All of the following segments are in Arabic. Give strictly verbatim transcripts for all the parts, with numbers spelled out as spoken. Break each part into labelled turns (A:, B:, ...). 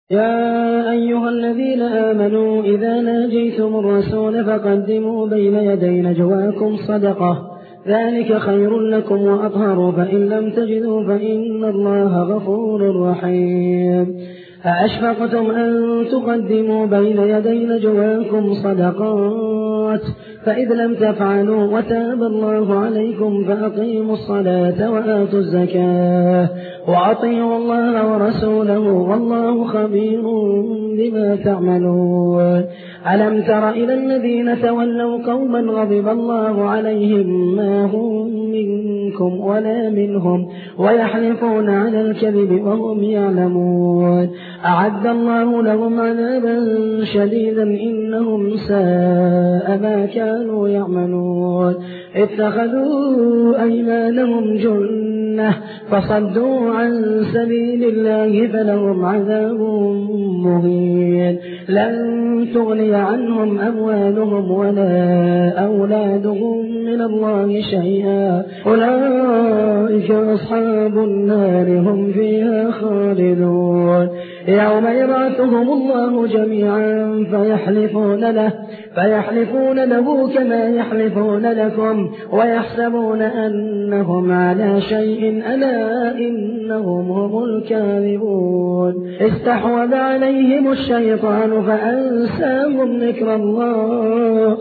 A: يا أيها الذين آمنوا إذا ناجيتم الرسول فقدموا بين يدي نجواكم صدقة ذلك خير لكم وأطهر فإن لم تجدوا فإن الله غفور رحيم أأشفقتم أن تقدموا بين يدي نجواكم صدقات فإذ لم تفعلوا وتاب الله عليكم فأقيموا الصلاة وآتوا الزكاة وأطيعوا الله ورسوله والله خبير بما تعملون ألم تر إلى الذين تولوا قوما غضب الله عليهم ما هم منكم ولا منهم ويحلفون على الكذب وهم يعلمون أعد الله لهم عذابا شديدا إنهم ساء ما كانوا يعملون اتخذوا أيمانهم جنة فصدوا عن سبيل الله فلهم عذاب مهين لن تغني عنهم أموالهم ولا أولادهم من الله شيئا أولئك أصحاب النار هم فيها خالدون يوم يبعثهم الله جميعا فيحلفون له فيحلفون له كما يحلفون لكم ويحسبون أنهم على شيء ألا إنهم هم الكاذبون استحوذ عليهم الشيطان فأنساهم ذكر الله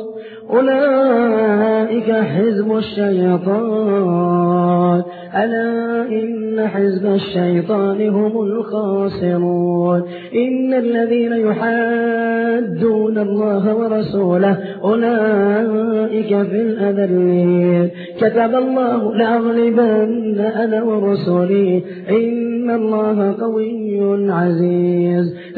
A: أولئك حزب الشيطان ألا إن حزب الشيطان هم الخاسرون إن الذين يحادون الله ورسوله أولئك في الأذلين كتب الله لأغلبن أنا ورسلي إن الله قوي عزيز